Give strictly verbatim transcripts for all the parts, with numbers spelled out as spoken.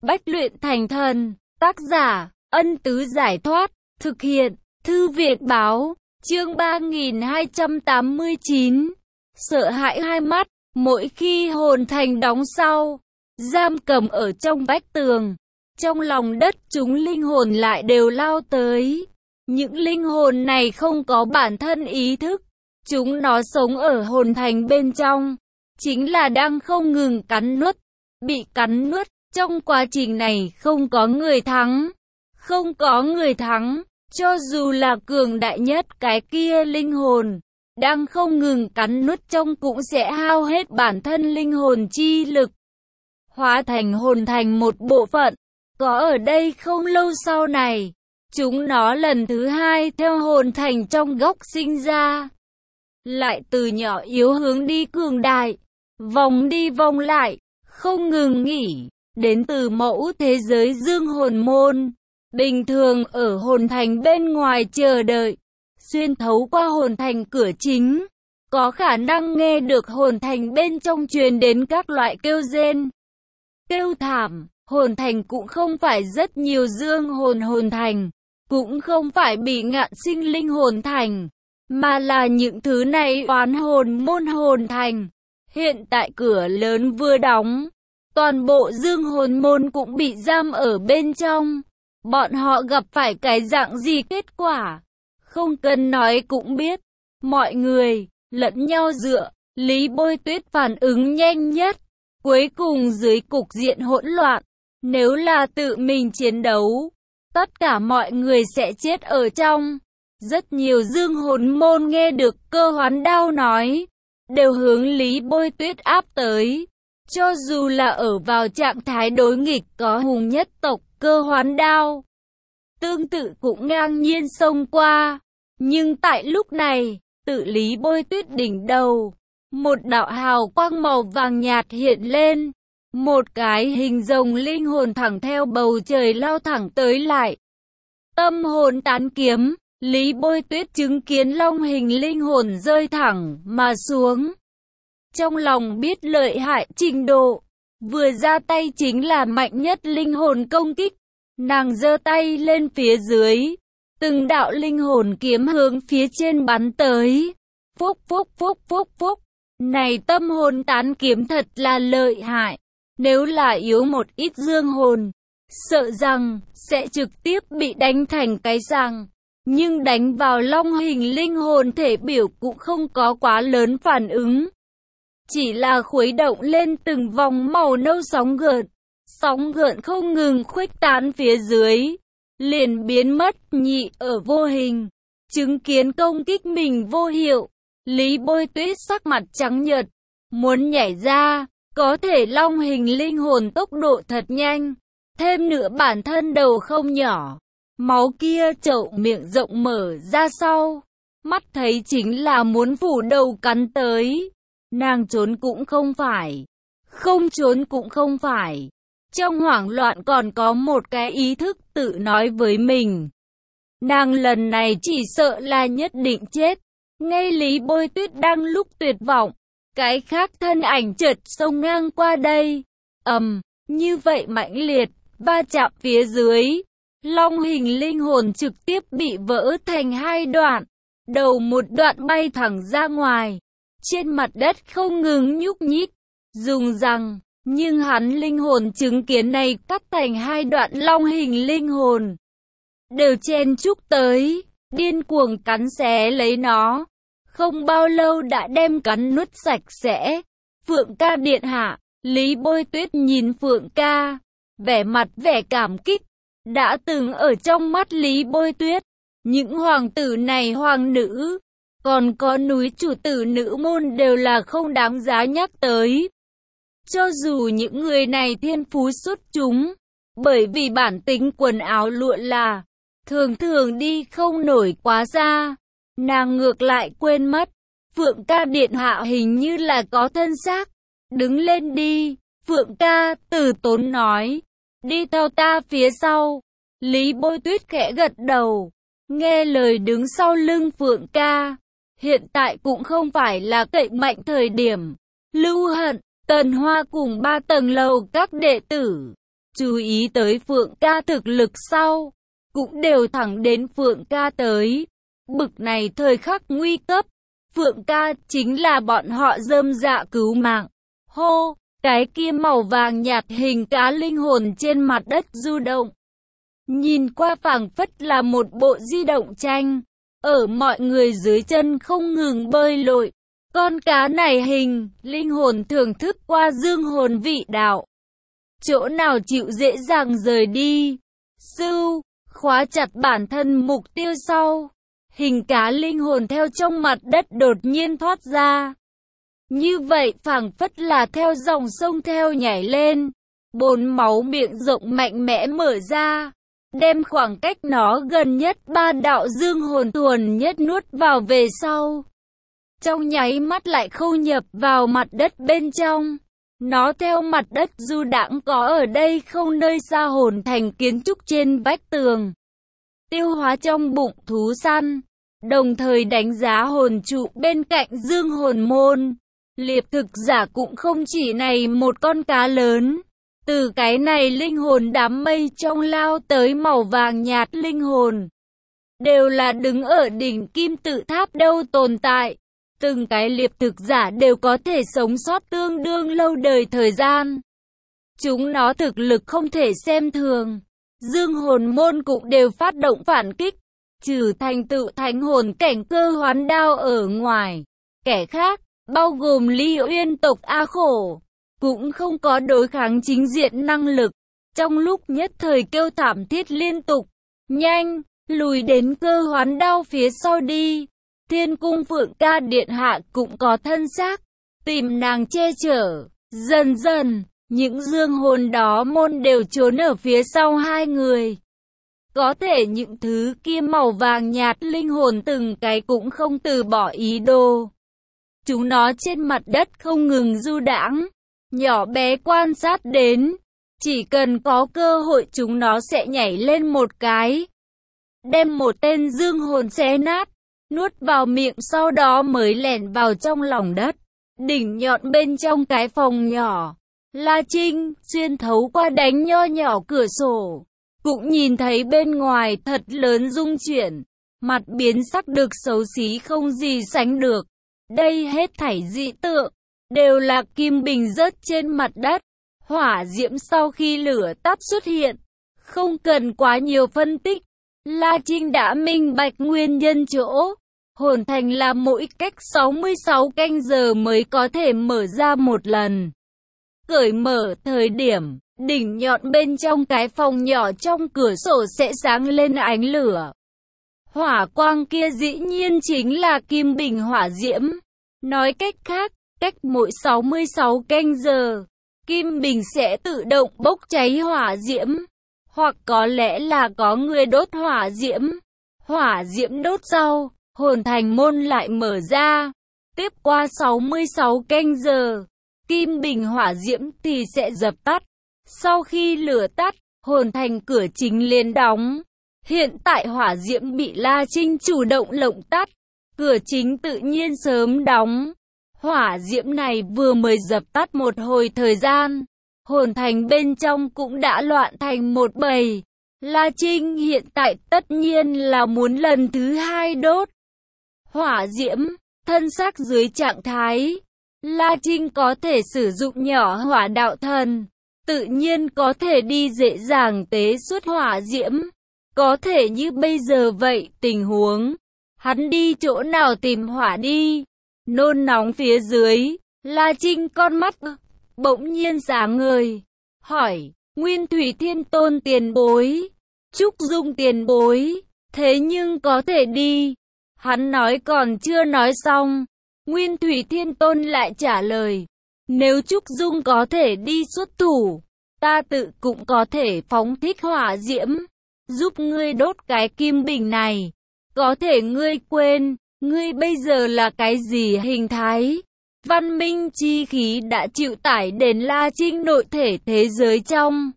Bách luyện thành thần, tác giả, Ân Tứ Giải Thoát, thực hiện, Thư Viện Báo, chương ba nghìn hai trăm tám mươi chín. Sợ hãi hai mắt, mỗi khi hồn thành đóng sau, giam cầm ở trong vách tường, trong lòng đất chúng linh hồn lại đều lao tới. Những linh hồn này không có bản thân ý thức, chúng nó sống ở hồn thành bên trong, chính là đang không ngừng cắn nuốt, bị cắn nuốt. Trong quá trình này không có người thắng, không có người thắng, cho dù là cường đại nhất cái kia linh hồn, đang không ngừng cắn nuốt trong cũng sẽ hao hết bản thân linh hồn chi lực, hóa thành hồn thành một bộ phận. Có ở đây không lâu sau này, chúng nó lần thứ hai theo hồn thành trong góc sinh ra, lại từ nhỏ yếu hướng đi cường đại, vòng đi vòng lại, không ngừng nghỉ. Đến từ mẫu thế giới dương hồn môn, bình thường ở hồn thành bên ngoài chờ đợi, xuyên thấu qua hồn thành cửa chính, có khả năng nghe được hồn thành bên trong truyền đến các loại kêu rên, kêu thảm. Hồn thành cũng không phải rất nhiều dương hồn hồn thành, cũng không phải bị ngạn sinh linh hồn thành, mà là những thứ này oán hồn môn hồn thành. Hiện tại cửa lớn vừa đóng, toàn bộ dương hồn môn cũng bị giam ở bên trong. Bọn họ gặp phải cái dạng gì kết quả, không cần nói cũng biết. Mọi người, lẫn nhau dựa, Lý Bôi Tuyết phản ứng nhanh nhất. Cuối cùng dưới cục diện hỗn loạn, nếu là tự mình chiến đấu, tất cả mọi người sẽ chết ở trong. Rất nhiều dương hồn môn nghe được Cơ Hoán Đao nói, đều hướng Lý Bôi Tuyết áp tới. Cho dù là ở vào trạng thái đối nghịch có hùng nhất tộc Cơ Hoán Đao, tương tự cũng ngang nhiên xông qua. Nhưng tại lúc này, tự Lý Bôi Tuyết đỉnh đầu, một đạo hào quang màu vàng nhạt hiện lên. Một cái hình rồng linh hồn thẳng theo bầu trời lao thẳng tới lại. Tâm hồn tán kiếm, Lý Bôi Tuyết chứng kiến long hình linh hồn rơi thẳng mà xuống. Trong lòng biết lợi hại trình độ, vừa ra tay chính là mạnh nhất linh hồn công kích. Nàng giơ tay lên phía dưới, từng đạo linh hồn kiếm hướng phía trên bắn tới. Phúc phúc phúc phúc phúc, này tâm hồn tán kiếm thật là lợi hại. Nếu là yếu một ít dương hồn, sợ rằng sẽ trực tiếp bị đánh thành cái răng. Nhưng đánh vào long hình linh hồn thể biểu cũng không có quá lớn phản ứng. Chỉ là khuấy động lên từng vòng màu nâu sóng gợn. Sóng gợn không ngừng khuếch tán phía dưới, liền biến mất nhị ở vô hình. Chứng kiến công kích mình vô hiệu, Lý Bôi Tuyết sắc mặt trắng nhợt, muốn nhảy ra. Có thể long hình linh hồn tốc độ thật nhanh, thêm nữa bản thân đầu không nhỏ, máu kia chậu miệng rộng mở ra sau, mắt thấy chính là muốn phủ đầu cắn tới. Nàng trốn cũng không phải, không trốn cũng không phải. Trong hoảng loạn còn có một cái ý thức tự nói với mình, nàng lần này chỉ sợ là nhất định chết. Ngay Lý Bôi Tuyết đang lúc tuyệt vọng, cái khác thân ảnh chợt xông ngang qua đây. Ầm, um, như vậy mãnh liệt, va chạm phía dưới. Long hình linh hồn trực tiếp bị vỡ thành hai đoạn. Đầu một đoạn bay thẳng ra ngoài. Trên mặt đất không ngừng nhúc nhích, dùng răng. Nhưng hắn linh hồn chứng kiến này cắt thành hai đoạn long hình linh hồn. Đều chen chúc tới, điên cuồng cắn xé lấy nó. Không bao lâu đã đem cắn nuốt sạch sẽ. Phượng ca điện hạ, Lý Bôi Tuyết nhìn Phượng ca, vẻ mặt vẻ cảm kích. Đã từng ở trong mắt Lý Bôi Tuyết, những hoàng tử này hoàng nữ, còn có núi chủ tử nữ môn đều là không đáng giá nhắc tới. Cho dù những người này thiên phú xuất chúng, bởi vì bản tính quần áo lụa là, thường thường đi không nổi quá xa. Nàng ngược lại quên mất, Phượng ca điện hạ hình như là có thân xác. Đứng lên đi, Phượng ca, Từ Tốn nói, đi theo ta phía sau. Lý Bôi Tuyết khẽ gật đầu, nghe lời đứng sau lưng Phượng ca. Hiện tại cũng không phải là cậy mạnh thời điểm. Lưu Hận, Tần Hoa cùng ba tầng lầu các đệ tử, chú ý tới Phượng ca thực lực sau, cũng đều thẳng đến Phượng ca tới. Bực này thời khắc nguy cấp, Phượng ca chính là bọn họ rơm dạ cứu mạng. Hô, cái kia màu vàng nhạt hình cá linh hồn trên mặt đất du động. Nhìn qua phảng phất là một bộ di động tranh, ở mọi người dưới chân không ngừng bơi lội. Con cá này hình, linh hồn thưởng thức qua dương hồn vị đạo. Chỗ nào chịu dễ dàng rời đi. Sưu, khóa chặt bản thân mục tiêu sau. Hình cá linh hồn theo trong mặt đất đột nhiên thoát ra. Như vậy phảng phất là theo dòng sông theo nhảy lên. Bốn máu miệng rộng mạnh mẽ mở ra. Đem khoảng cách nó gần nhất ba đạo dương hồn thuần nhất nuốt vào về sau. Trong nháy mắt lại khâu nhập vào mặt đất bên trong. Nó theo mặt đất du đãng có ở đây không nơi xa hồn thành kiến trúc trên vách tường. Tiêu hóa trong bụng thú săn. Đồng thời đánh giá hồn trụ bên cạnh dương hồn môn. Liệp thực giả cũng không chỉ này một con cá lớn. Từ cái này linh hồn đám mây trong lao tới màu vàng nhạt linh hồn. Đều là đứng ở đỉnh kim tự tháp đâu tồn tại. Từng cái liệp thực giả đều có thể sống sót tương đương lâu đời thời gian. Chúng nó thực lực không thể xem thường. Dương hồn môn cũng đều phát động phản kích. Trừ thành tựu thánh hồn cảnh cơ hoán đao ở ngoài. Kẻ khác, bao gồm Ly Uyên tộc A Khổ, cũng không có đối kháng chính diện năng lực. Trong lúc nhất thời kêu thảm thiết liên tục. Nhanh, lùi đến cơ hoán đao phía sau đi. Thiên cung Phượng ca điện hạ cũng có thân xác, tìm nàng che chở. Dần dần, những dương hồn đó môn đều trốn ở phía sau hai người. Có thể những thứ kia màu vàng nhạt linh hồn từng cái cũng không từ bỏ ý đồ. Chúng nó trên mặt đất không ngừng du đãng, nhỏ bé quan sát đến. Chỉ cần có cơ hội chúng nó sẽ nhảy lên một cái. Đem một tên dương hồn xé nát. Nuốt vào miệng sau đó mới lẻn vào trong lòng đất. Đỉnh nhọn bên trong cái phòng nhỏ. La Trinh xuyên thấu qua đánh nho nhỏ cửa sổ. Cũng nhìn thấy bên ngoài thật lớn rung chuyển. Mặt biến sắc được xấu xí không gì sánh được. Đây hết thảy dị tượng. Đều là kim bình rớt trên mặt đất. Hỏa diễm sau khi lửa tắt xuất hiện. Không cần quá nhiều phân tích. La Trinh đã minh bạch nguyên nhân chỗ. Hồn thành là mỗi cách sáu mươi sáu canh giờ mới có thể mở ra một lần. Cởi mở thời điểm, đỉnh nhọn bên trong cái phòng nhỏ trong cửa sổ sẽ sáng lên ánh lửa. Hỏa quang kia dĩ nhiên chính là kim bình hỏa diễm. Nói cách khác, cách mỗi sáu mươi sáu canh giờ, kim bình sẽ tự động bốc cháy hỏa diễm. Hoặc có lẽ là có người đốt hỏa diễm. Hỏa diễm đốt sau, hồn thành môn lại mở ra. Tiếp qua sáu mươi sáu canh giờ, kim bình hỏa diễm thì sẽ dập tắt. Sau khi lửa tắt, hồn thành cửa chính liền đóng. Hiện tại hỏa diễm bị La Trinh chủ động lộng tắt. Cửa chính tự nhiên sớm đóng. Hỏa diễm này vừa mới dập tắt một hồi thời gian. Hồn thành bên trong cũng đã loạn thành một bầy. La Trinh hiện tại tất nhiên là muốn lần thứ hai đốt hỏa diễm, thân xác dưới trạng thái. La Trinh có thể sử dụng nhỏ hỏa đạo thần, tự nhiên có thể đi dễ dàng tế xuất hỏa diễm. Có thể như bây giờ vậy tình huống, hắn đi chỗ nào tìm hỏa đi. Nôn nóng phía dưới, La Trinh con mắt bỗng nhiên sáng ngời, hỏi, Nguyên Thủy Thiên Tôn tiền bối, Trúc Dung tiền bối, thế nhưng có thể đi. Hắn nói còn chưa nói xong, Nguyên Thủy Thiên Tôn lại trả lời, nếu Trúc Dung có thể đi xuất thủ, ta tự cũng có thể phóng thích hỏa diễm, giúp ngươi đốt cái kim bình này. Có thể ngươi quên, ngươi bây giờ là cái gì hình thái? Văn minh chi khí đã chịu tải đến La Trinh nội thể thế giới trong,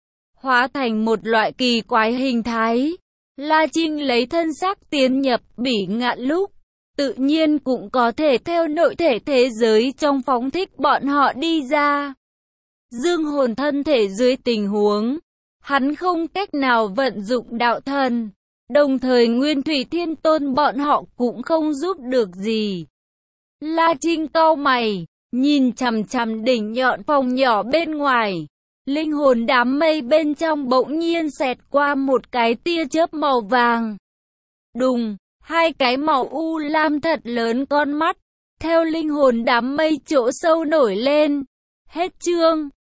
hóa thành một loại kỳ quái hình thái. La Trinh lấy thân xác tiến nhập bỉ ngạn lúc, tự nhiên cũng có thể theo nội thể thế giới trong phóng thích bọn họ đi ra. dương hồn thân thể dưới tình huống hắn không cách nào vận dụng đạo thần. Đồng thời Nguyên Thủy Thiên Tôn bọn họ cũng không giúp được gì. La Trinh cau mày, nhìn chằm chằm đỉnh nhọn phòng nhỏ bên ngoài. Linh hồn đám mây bên trong bỗng nhiên xẹt qua một cái tia chớp màu vàng. Đùng, hai cái màu u lam thật lớn con mắt, theo linh hồn đám mây chỗ sâu nổi lên. Hết chương.